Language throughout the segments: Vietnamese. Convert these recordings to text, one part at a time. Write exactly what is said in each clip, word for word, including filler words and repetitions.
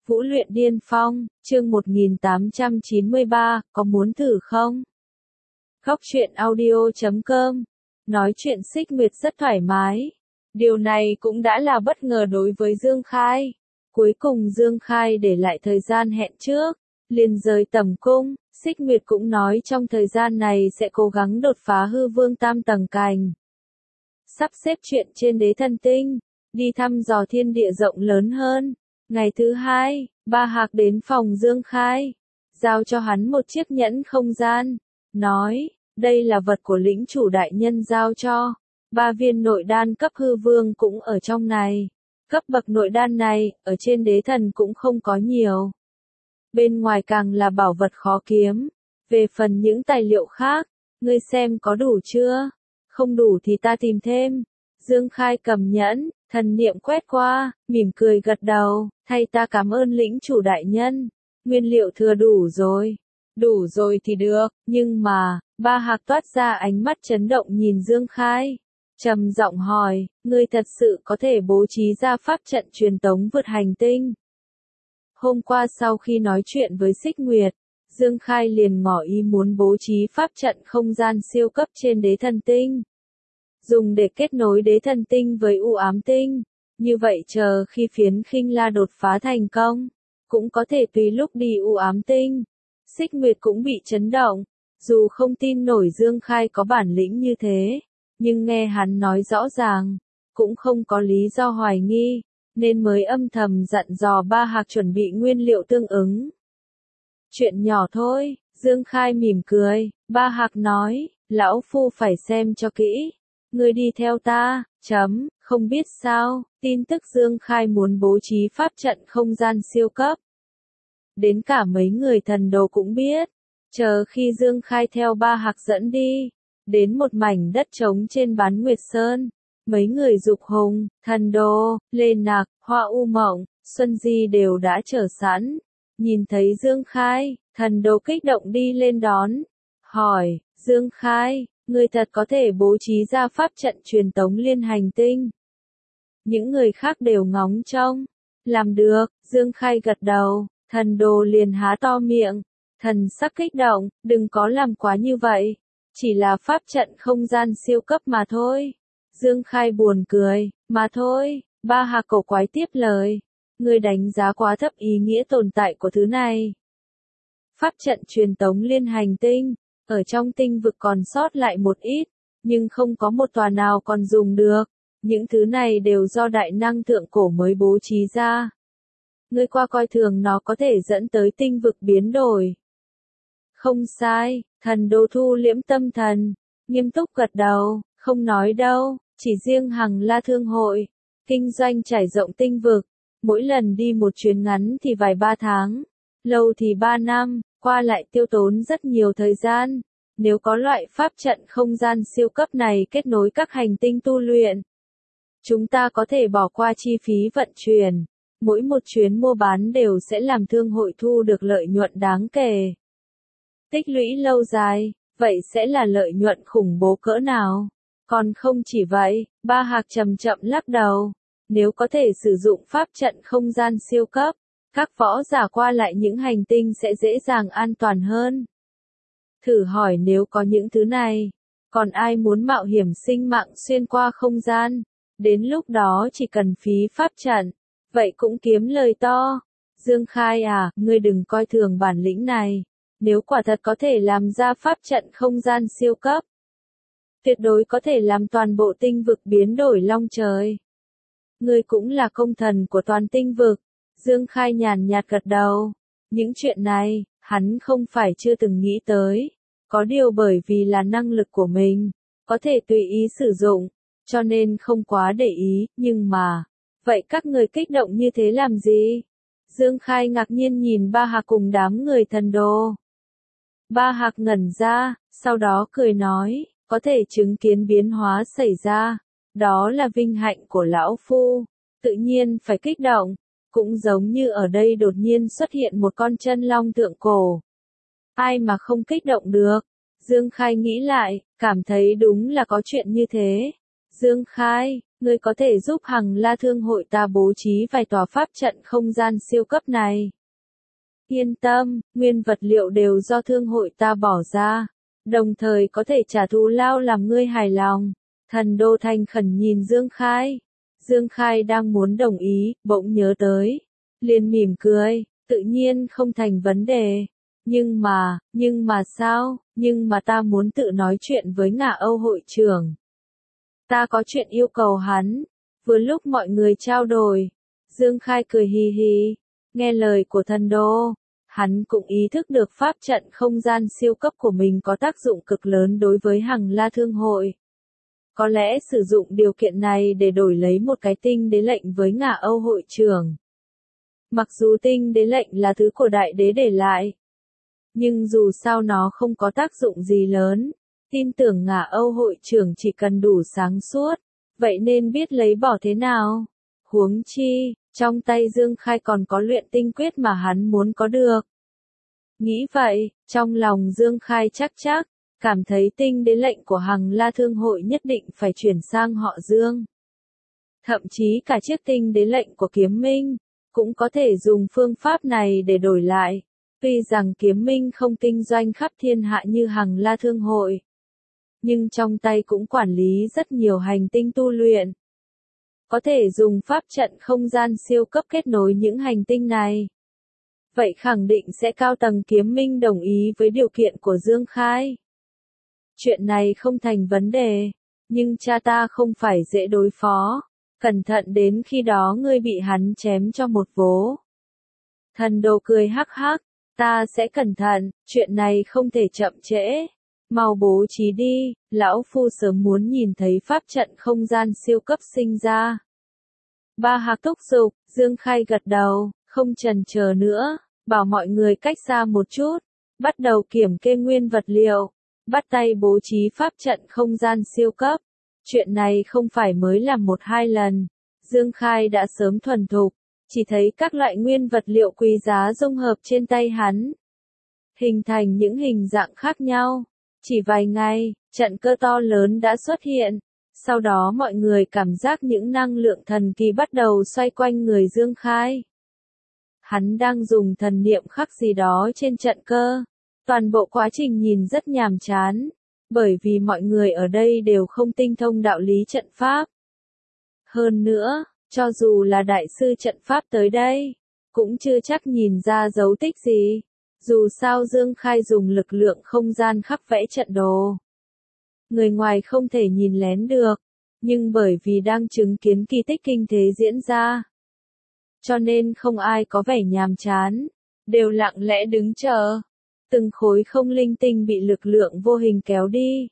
Vũ luyện điên phong, chương một nghìn tám trăm chín mươi ba, có muốn thử không? Góc truyện audio chấm com. Nói chuyện Xích Nguyệt rất thoải mái. Điều này cũng đã là bất ngờ đối với Dương Khai. Cuối cùng Dương Khai để lại thời gian hẹn trước, liền rời tầm cung. Xích Nguyệt cũng nói trong thời gian này sẽ cố gắng đột phá hư vương tam tầng cành. Sắp xếp chuyện trên đế thần tinh, đi thăm dò thiên địa rộng lớn hơn. Ngày thứ hai, Ba Hạc đến phòng Dương Khai, giao cho hắn một chiếc nhẫn không gian, nói, đây là vật của lĩnh chủ đại nhân giao cho, ba viên nội đan cấp hư vương cũng ở trong này. Cấp bậc nội đan này, ở trên đế thần cũng không có nhiều. Bên ngoài càng là bảo vật khó kiếm. Về phần những tài liệu khác, ngươi xem có đủ chưa? Không đủ thì ta tìm thêm. Dương Khai cầm nhẫn, thần niệm quét qua, mỉm cười gật đầu, thay ta cảm ơn lĩnh chủ đại nhân. Nguyên liệu thừa đủ rồi. Đủ rồi thì được, nhưng mà, Ba Hạc toát ra ánh mắt chấn động nhìn Dương Khai. Trầm giọng hỏi, ngươi thật sự có thể bố trí ra pháp trận truyền tống vượt hành tinh? Hôm qua sau khi nói chuyện với Xích Nguyệt, Dương Khai liền ngỏ ý muốn bố trí pháp trận không gian siêu cấp trên đế thần tinh. Dùng để kết nối đế thần tinh với u ám tinh. Như vậy chờ khi phiến khinh la đột phá thành công, cũng có thể tùy lúc đi u ám tinh. Xích Nguyệt cũng bị chấn động, dù không tin nổi Dương Khai có bản lĩnh như thế, nhưng nghe hắn nói rõ ràng, cũng không có lý do hoài nghi, nên mới âm thầm dặn dò Ba Hạc chuẩn bị nguyên liệu tương ứng. Chuyện nhỏ thôi, Dương Khai mỉm cười, Ba Hạc nói, lão phu phải xem cho kỹ. Ngươi đi theo ta, chấm, không biết sao, tin tức Dương Khai muốn bố trí pháp trận không gian siêu cấp. Đến cả mấy người thần đồ cũng biết, chờ khi Dương Khai theo Ba Hạc dẫn đi, đến một mảnh đất trống trên bán Nguyệt Sơn, mấy người Dục Hùng, thần đồ, Lê Nạc, Hoa U Mộng, Xuân Di đều đã chờ sẵn. Nhìn thấy Dương Khai, thần đồ kích động đi lên đón, hỏi, Dương Khai, ngươi thật có thể bố trí ra pháp trận truyền tống liên hành tinh? Những người khác đều ngóng trông. Làm được, Dương Khai gật đầu, thần đồ liền há to miệng, thần sắc kích động, đừng có làm quá như vậy, chỉ là pháp trận không gian siêu cấp mà thôi. Dương Khai buồn cười, mà thôi. Ba Hạc cổ quái tiếp lời, ngươi đánh giá quá thấp ý nghĩa tồn tại của thứ này. Pháp trận truyền tống liên hành tinh, ở trong tinh vực còn sót lại một ít, nhưng không có một tòa nào còn dùng được. Những thứ này đều do đại năng thượng cổ mới bố trí ra. Ngươi qua coi thường nó có thể dẫn tới tinh vực biến đổi. Không sai, thần đồ thu liễm tâm thần, nghiêm túc gật đầu, không nói đâu, chỉ riêng Hằng La Thương hội, kinh doanh trải rộng tinh vực, mỗi lần đi một chuyến ngắn thì vài ba tháng, lâu thì ba năm, qua lại tiêu tốn rất nhiều thời gian. Nếu có loại pháp trận không gian siêu cấp này kết nối các hành tinh tu luyện, chúng ta có thể bỏ qua chi phí vận chuyển, mỗi một chuyến mua bán đều sẽ làm thương hội thu được lợi nhuận đáng kể. Tích lũy lâu dài, vậy sẽ là lợi nhuận khủng bố cỡ nào? Còn không chỉ vậy, Ba Hạc chậm chậm lắc đầu, nếu có thể sử dụng pháp trận không gian siêu cấp, các võ giả qua lại những hành tinh sẽ dễ dàng an toàn hơn. Thử hỏi nếu có những thứ này, còn ai muốn mạo hiểm sinh mạng xuyên qua không gian? Đến lúc đó chỉ cần phí pháp trận, vậy cũng kiếm lời to. Dương Khai à, ngươi đừng coi thường bản lĩnh này. Nếu quả thật có thể làm ra pháp trận không gian siêu cấp, tuyệt đối có thể làm toàn bộ tinh vực biến đổi long trời. Ngươi cũng là công thần của toàn tinh vực. Dương Khai nhàn nhạt gật đầu. Những chuyện này, hắn không phải chưa từng nghĩ tới. Có điều bởi vì là năng lực của mình, có thể tùy ý sử dụng, cho nên không quá để ý, nhưng mà, vậy các người kích động như thế làm gì? Dương Khai ngạc nhiên nhìn Ba Hạc cùng đám người thần đồ. Ba Hạc ngẩn ra, sau đó cười nói, có thể chứng kiến biến hóa xảy ra, đó là vinh hạnh của lão phu, tự nhiên phải kích động, cũng giống như ở đây đột nhiên xuất hiện một con chân long thượng cổ. Ai mà không kích động được? Dương Khai nghĩ lại, cảm thấy đúng là có chuyện như thế. Dương Khai, Ngươi có thể giúp Hằng La Thương hội ta bố trí vài tòa pháp trận không gian siêu cấp này. Yên tâm, nguyên vật liệu đều do thương hội ta bỏ ra, đồng thời có thể trả thù lao làm ngươi hài lòng. Thần đô thành khẩn nhìn Dương Khai. Dương Khai đang muốn đồng ý, bỗng nhớ tới. Liền mỉm cười, tự nhiên không thành vấn đề. Nhưng mà, nhưng mà sao, nhưng mà ta muốn tự nói chuyện với Ngạ Âu hội trưởng. Ta có chuyện yêu cầu hắn. Vừa lúc mọi người trao đổi, Dương Khai cười hì hì, nghe lời của thần đô. Hắn cũng ý thức được pháp trận không gian siêu cấp của mình có tác dụng cực lớn đối với Hằng La Thương hội. Có lẽ sử dụng điều kiện này để đổi lấy một cái tinh đế lệnh với Ngạ Âu hội trưởng. Mặc dù tinh đế lệnh là thứ của đại đế để lại, nhưng dù sao nó không có tác dụng gì lớn. Tin tưởng Ngạ Âu hội trưởng chỉ cần đủ sáng suốt, vậy nên biết lấy bỏ thế nào. Huống chi, trong tay Dương Khai còn có luyện tinh quyết mà hắn muốn có được. Nghĩ vậy, trong lòng Dương Khai chắc chắc, cảm thấy tinh đế lệnh của Hằng La Thương hội nhất định phải chuyển sang họ Dương. Thậm chí cả chiếc tinh đế lệnh của Kiếm Minh, cũng có thể dùng phương pháp này để đổi lại. Tuy rằng Kiếm Minh không kinh doanh khắp thiên hạ như Hằng La Thương hội, nhưng trong tay cũng quản lý rất nhiều hành tinh tu luyện. Có thể dùng pháp trận không gian siêu cấp kết nối những hành tinh này. Vậy khẳng định sẽ cao tầng Kiếm Minh đồng ý với điều kiện của Dương Khai. Chuyện này không thành vấn đề, nhưng cha ta không phải dễ đối phó. Cẩn thận đến khi đó ngươi bị hắn chém cho một vố. Thần đồ cười hắc hắc, ta sẽ cẩn thận, chuyện này không thể chậm trễ. Mau bố trí đi, lão phu sớm muốn nhìn thấy pháp trận không gian siêu cấp sinh ra. Ba Hạc thúc giục, Dương Khai gật đầu, không chần chờ nữa, bảo mọi người cách xa một chút, bắt đầu kiểm kê nguyên vật liệu, bắt tay bố trí pháp trận không gian siêu cấp. Chuyện này không phải mới làm một hai lần, Dương Khai đã sớm thuần thục, chỉ thấy các loại nguyên vật liệu quý giá dung hợp trên tay hắn, hình thành những hình dạng khác nhau. Chỉ vài ngày, trận cơ to lớn đã xuất hiện, sau đó mọi người cảm giác những năng lượng thần kỳ bắt đầu xoay quanh người Dương Khai. Hắn đang dùng thần niệm khắc gì đó trên trận cơ, toàn bộ quá trình nhìn rất nhàm chán, bởi vì mọi người ở đây đều không tinh thông đạo lý trận pháp. Hơn nữa, cho dù là đại sư trận pháp tới đây, cũng chưa chắc nhìn ra dấu tích gì. Dù sao Dương Khai dùng lực lượng không gian khắc vẽ trận đồ. Người ngoài không thể nhìn lén được, nhưng bởi vì đang chứng kiến kỳ tích kinh thế diễn ra, cho nên không ai có vẻ nhàm chán, đều lặng lẽ đứng chờ. Từng khối không linh tinh bị lực lượng vô hình kéo đi,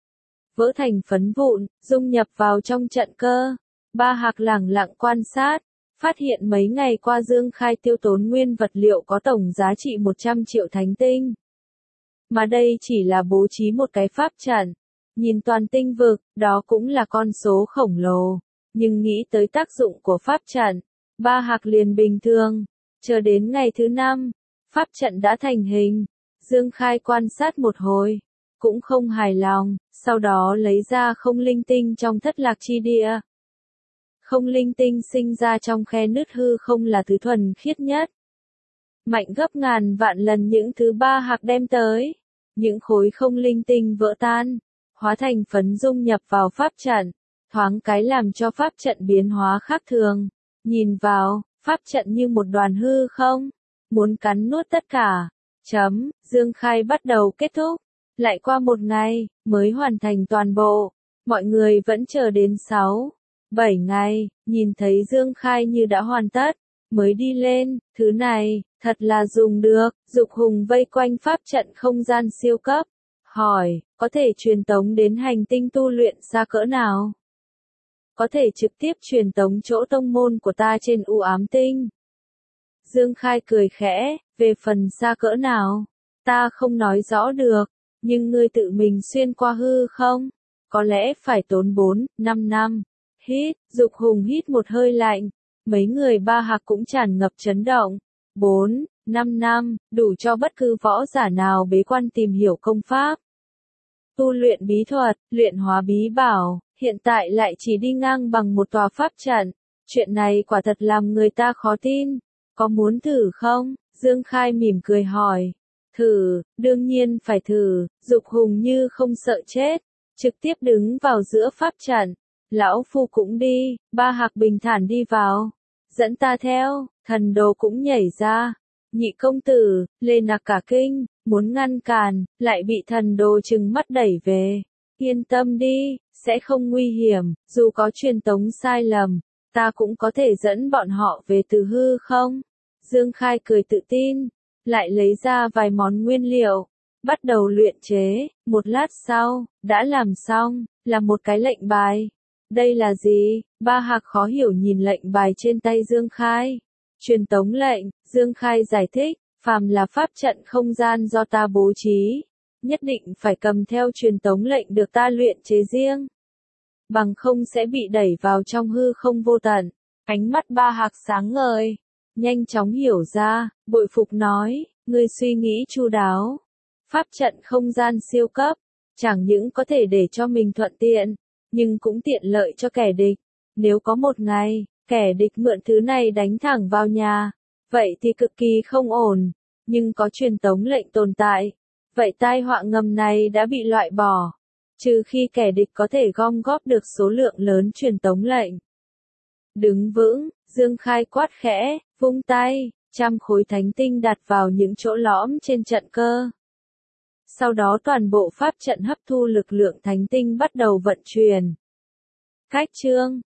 vỡ thành phấn vụn, dung nhập vào trong trận cơ. Ba Hạc lẳng lặng quan sát, phát hiện mấy ngày qua Dương Khai tiêu tốn nguyên vật liệu có tổng giá trị một trăm triệu thánh tinh. Mà đây chỉ là bố trí một cái pháp trận. Nhìn toàn tinh vực, đó cũng là con số khổng lồ. Nhưng nghĩ tới tác dụng của pháp trận, Ba Hạc liền bình thường. Chờ đến ngày thứ năm, pháp trận đã thành hình. Dương Khai quan sát một hồi, cũng không hài lòng, sau đó lấy ra không linh tinh trong thất lạc chi địa. Không linh tinh sinh ra trong khe nứt hư không là thứ thuần khiết nhất. Mạnh gấp ngàn vạn lần những thứ Ba Hạc đem tới. Những khối không linh tinh vỡ tan, hóa thành phấn dung nhập vào pháp trận, thoáng cái làm cho pháp trận biến hóa khác thường. Nhìn vào, pháp trận như một đoàn hư không, muốn cắn nuốt tất cả. Chấm, Dương Khai bắt đầu kết thúc. Lại qua một ngày, mới hoàn thành toàn bộ. Mọi người vẫn chờ đến sáu, bảy ngày, nhìn thấy Dương Khai như đã hoàn tất, mới đi lên. Thứ này, thật là dùng được. Dục Hùng vây quanh pháp trận không gian siêu cấp, hỏi, có thể truyền tống đến hành tinh tu luyện xa cỡ nào? Có thể trực tiếp truyền tống chỗ tông môn của ta trên u ám tinh. Dương Khai cười khẽ, về phần xa cỡ nào, ta không nói rõ được, nhưng ngươi tự mình xuyên qua hư không, có lẽ phải tốn bốn, năm năm. Hít, Dục Hùng hít một hơi lạnh, mấy người Ba Hạc cũng tràn ngập chấn động. bốn, năm năm, đủ cho bất cứ võ giả nào bế quan tìm hiểu công pháp, tu luyện bí thuật, luyện hóa bí bảo, hiện tại lại chỉ đi ngang bằng một tòa pháp trận. Chuyện này quả thật làm người ta khó tin. Có muốn thử không? Dương Khai mỉm cười hỏi. Thử, đương nhiên phải thử. Dục Hùng như không sợ chết, trực tiếp đứng vào giữa pháp trận. Lão Phu cũng đi. Ba Hạc bình thản đi vào. Dẫn ta theo. Thần đồ cũng nhảy ra. Nhị công tử, Lê Nặc cả kinh, muốn ngăn cản, lại bị thần đồ trừng mắt đẩy về. Yên tâm đi, sẽ không nguy hiểm, dù có truyền tống sai lầm, ta cũng có thể dẫn bọn họ về từ hư không? Dương Khai cười tự tin, lại lấy ra vài món nguyên liệu, bắt đầu luyện chế. Một lát sau, đã làm xong, là một cái lệnh bài. Đây là gì? Ba Hạc khó hiểu nhìn lệnh bài trên tay Dương Khai. Truyền tống lệnh, Dương Khai giải thích, phàm là pháp trận không gian do ta bố trí, nhất định phải cầm theo truyền tống lệnh được ta luyện chế riêng. Bằng không sẽ bị đẩy vào trong hư không vô tận. Ánh mắt Ba Hạc sáng ngời, nhanh chóng hiểu ra, bội phục nói, ngươi suy nghĩ chu đáo. Pháp trận không gian siêu cấp, chẳng những có thể để cho mình thuận tiện, nhưng cũng tiện lợi cho kẻ địch. Nếu có một ngày, kẻ địch mượn thứ này đánh thẳng vào nhà, vậy thì cực kỳ không ổn. Nhưng có truyền tống lệnh tồn tại, vậy tai họa ngầm này đã bị loại bỏ. Trừ khi kẻ địch có thể gom góp được số lượng lớn truyền tống lệnh. Đứng vững, Dương Khai quát khẽ, vung tay, trăm khối thánh tinh đặt vào những chỗ lõm trên trận cơ. Sau đó toàn bộ pháp trận hấp thu lực lượng thánh tinh bắt đầu vận chuyển. Cách chương